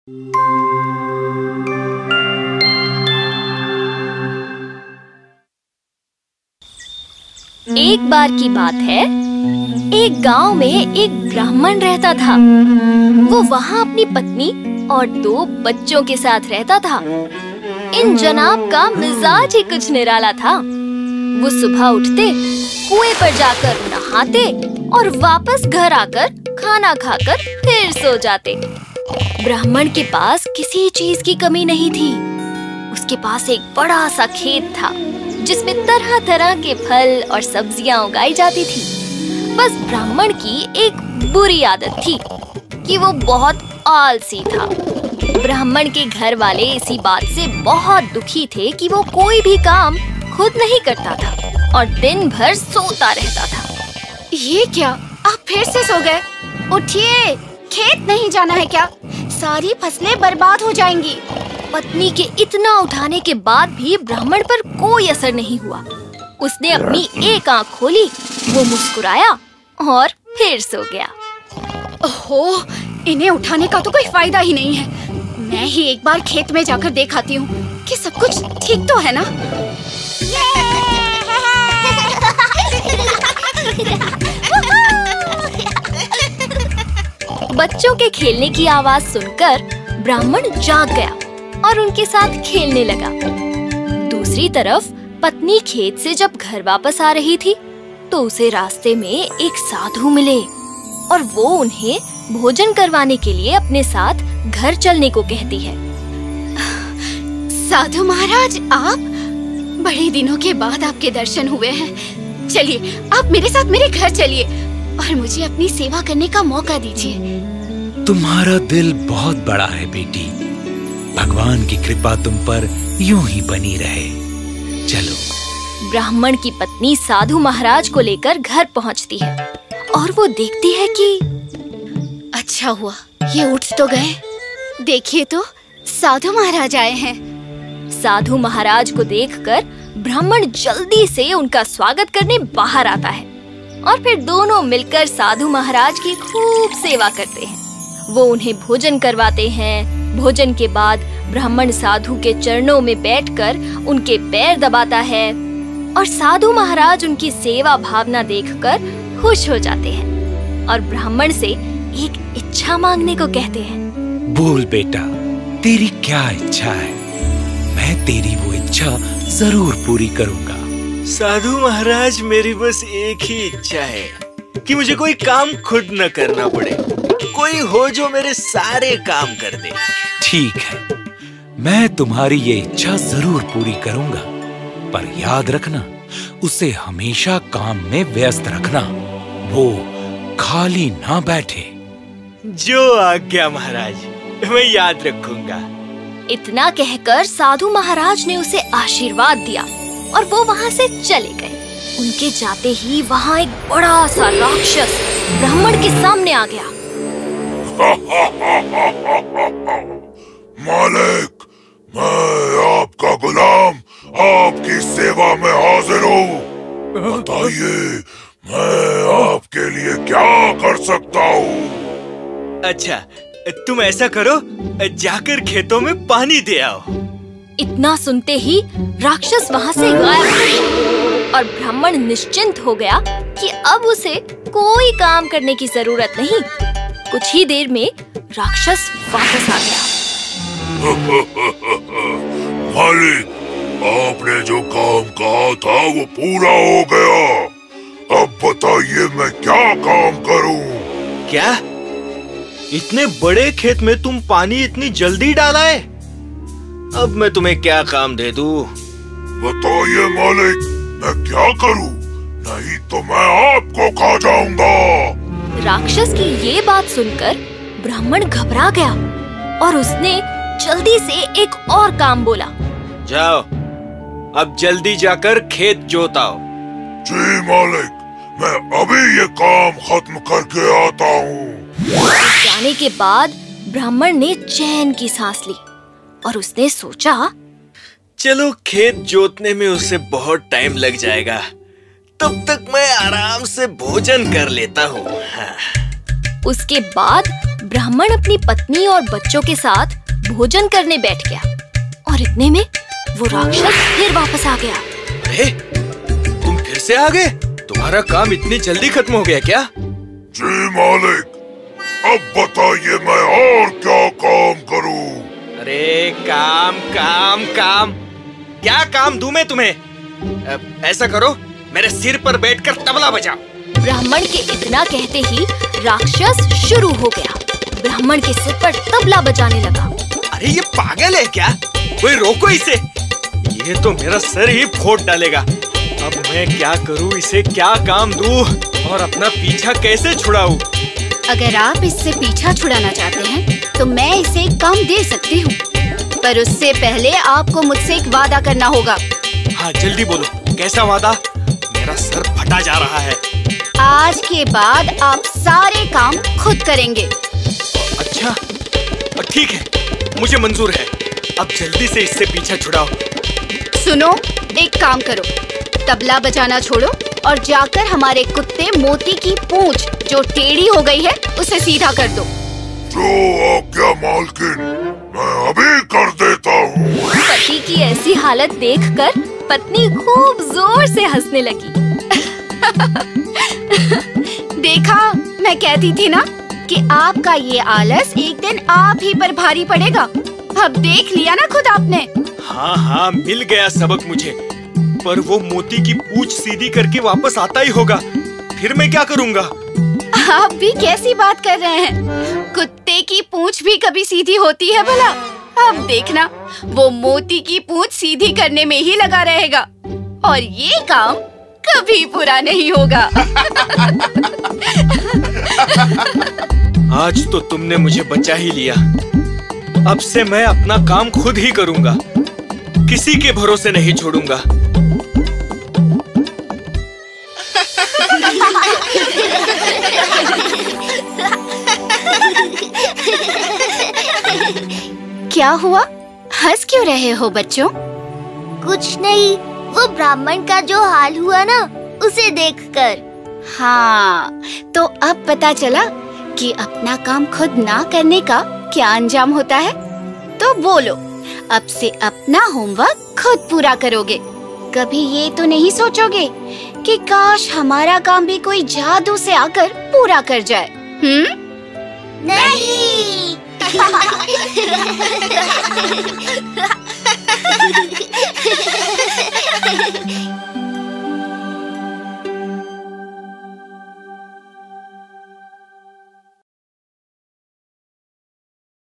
एक बार की बात है, एक गांव में एक ब्राह्मण रहता था। वो वहां अपनी पत्नी और 2 बच्चों के साथ रहता था। इन जनाब का मिजाज ही कुछ निराला था। वो सुबह उठते, कुएं पर जाकर नहाते और वापस घर आकर खाना खाकर फिर सो जाते। ब्राह्मण के पास किसी चीज की कमी नहीं थी। उसके पास एक बड़ा सा खेत था जिसमें तरह तरह के फल और सब्जियां उगाई जाती थी। बस ब्राह्मण की एक बुरी आदत थी कि वो बहुत आलसी था। ब्राह्मण के घर वाले इसी बात से बहुत दुखी थे कि वो कोई भी काम खुद नहीं करता था और दिन भर सोता रहता था। ये क्या, आप फिर से सो गए? उठिए, खेत नहीं जाना है क्या? सारी फसलें बर्बाद हो जाएंगी। पत्नी के इतना उठाने के बाद भी ब्राह्मण पर कोई असर नहीं हुआ। उसने अपनी एक आंख खोली, वो मुस्कुराया और फिर सो गया। ओहो, इन्हें उठाने का तो कोई फायदा ही नहीं है। मैं ही एक बार खेत में जाकर देख आती हूँ कि सब कुछ ठीक तो है ना। बच्चों के खेलने की आवाज सुनकर ब्राह्मण जाग गया और उनके साथ खेलने लगा। दूसरी तरफ पत्नी खेत से जब घर वापस आ रही थी तो उसे रास्ते में एक साधु मिले और वो उन्हें भोजन करवाने के लिए अपने साथ घर चलने को कहती है। साधु महाराज, आप? बड़े दिनों के बाद आपके दर्शन हुए हैं। चलिए, आप मेरे साथ मेरे घर चलिए और मुझे अपनी सेवा करने का मौका दीजिए। तुम्हारा दिल बहुत बड़ा है बेटी। भगवान की कृपा तुम पर यूं ही बनी रहे। चलो। ब्राह्मण की पत्नी साधु महाराज को लेकर घर पहुंचती है और वो देखती है कि अच्छा हुआ ये उठ तो गए। देखिए तो, साधु महाराज आए हैं। साधु महाराज को देखकर ब्राह्मण जल्दी से उनका स्वागत करने बाहर आता है और फिर दोनों मिलकर साधु महाराज की खूब सेवा करते हैं। वो उन्हें भोजन करवाते हैं। भोजन के बाद ब्राह्मण साधु के चरणों में बैठकर उनके पैर दबाता है और साधु महाराज उनकी सेवा भावना देखकर खुश हो जाते हैं और ब्राह्मण से एक इच्छा मांगने को कहते हैं। बोल बेटा, तेरी क्या इच्छा है? मैं तेरी वो इच्छा जरूर पूरी करूंगा। साधु महाराज, मेरी बस एक ही इच्छा है कि मुझे कोई काम खुद न करना पड़े। कोई हो जो मेरे सारे काम कर दे। ठीक है, मैं तुम्हारी ये इच्छा जरूर पूरी करूंगा, पर याद रखना, उसे हमेशा काम में व्यस्त रखना। वो खाली ना बैठे। जो आज्ञा महाराज, मैं याद रखूंगा। इतना कहकर साधु महाराज ने उसे आशीर्वाद दिया और वो वहाँ से चले गए। उनके जाते ही वहाँ एक बड़ा सा राक्षस ब्राह्मण के सामने आ गया। मालिक, मैं आपका गुलाम आपकी सेवा में हाजिर हूँ। बताइए, मैं आपके लिए क्या कर सकता हूँ? अच्छा, तुम ऐसा करो, जाकर खेतों में पानी दे आओ। इतना सुनते ही राक्षस वहाँ से गायब हो गया और ब्राह्मण निश्चिंत हो गया कि अब उसे कोई काम करने की जरूरत नहीं। कुछ ही देर में राक्षस वापस आ गया। मालिक, आपने जो काम कहा था वो पूरा हो गया। अब बताइए मैं क्या काम करूं? क्या? इतने बड़े खेत में तुम पानी इतनी जल्दी डाला है? अब मैं तुम्हें क्या काम दे दूं? बताइए मालिक, मैं क्या करूं? नहीं तो मैं आपको खा जाऊंगा। राक्षस की ये बात सुनकर ब्राह्मण घबरा गया और उसने जल्दी से एक और काम बोला। जाओ, अब जल्दी जाकर खेत जोताओ। जी मालिक, मैं अभी ये काम खत्म करके आता हूँ। जाने के बाद ब्राह्मण ने चैन की सांस ली और उसने सोचा, चलो खेत जोतने में उसे बहुत टाइम लग जाएगा, तब तक मैं आराम से भोजन कर लेता हूँ। हाँ। उसके बाद ब्राह्मण अपनी पत्नी और बच्चों के साथ भोजन करने बैठ गया और इतने में वो राक्षस फिर वापस आ गया। अरे, तुम फिर से आ गए? तुम्हारा काम इतनी जल्दी खत्म हो गया क्या? जी मालिक, अब बताइए मैं और क्या काम करूं? अरे काम काम काम, क्या काम दूं मैं तुम्हें? ऐसा करो, मेरे सिर पर बैठकर तबला बजाओ। ब्राह्मण के इतना कहते ही राक्षस शुरू हो गया। ब्राह्मण के सिर पर तबला बजाने लगा। अरे ये पागल है क्या? कोई रोको इसे, ये तो मेरा सर ही फोड़ डालेगा। अब मैं क्या करूं, इसे क्या काम दूं और अपना पीछा कैसे छुड़ाऊं? अगर आप इससे पीछा छुड़ाना चाहते हैं तो मैं इसे काम दे सकती हूँ, पर उससे पहले आपको मुझसे एक वादा करना होगा। हाँ जल्दी बोलो, कैसा वादा? मेरा सर फटा जा रहा है। आज के बाद आप सारे काम खुद करेंगे। अच्छा, ठीक है, मुझे मंजूर है। अब जल्दी से इससे पीछा छुड़ाओ। सुनो, एक काम करो, तबला बजाना छोड़ो और जाकर हमारे कुत्ते मोती की पूंछ जो टेढ़ी हो गई है उसे सीधा कर दो। जो आज्ञा मालकिन, मैं अभी कर देता हूँ। पति की ऐसी हालत देखकर पत्नी खूब जोर से हंसने लगी। देखा, मैं कहती थी ना कि आपका ये आलस एक दिन आप ही पर भारी पड़ेगा। अब देख लिया ना खुद आपने। हाँ हाँ, मिल गया सबक मुझे। पर वो मोती की पूंछ सीधी करके वापस आता ही होगा, फिर मैं क्या करूँगा? आप भी कैसी बात कर रहे हैं? कुत्ते की पूंछ भी कभी सीधी होती है भला? अब देखना, वो मोती की पूंछ सीधी करने में ही लगा रहेगा और ये काम कभी पूरा नहीं होगा। आज तो तुमने मुझे बचा ही लिया। अब से मैं अपना काम खुद ही करूँगा, किसी के भरोसे नहीं छोड़ूंगा। क्या हुआ? हंस क्यों रहे हो बच्चों? कुछ नहीं, वो ब्राह्मण का जो हाल हुआ ना, उसे देखकर। हाँ, तो अब पता चला कि अपना काम खुद ना करने का क्या अंजाम होता है। तो बोलो, अब से अपना होमवर्क खुद पूरा करोगे। कभी ये तो नहीं सोचोगे कि काश हमारा काम भी कोई जादू से आकर पूरा कर जाए? नहीं।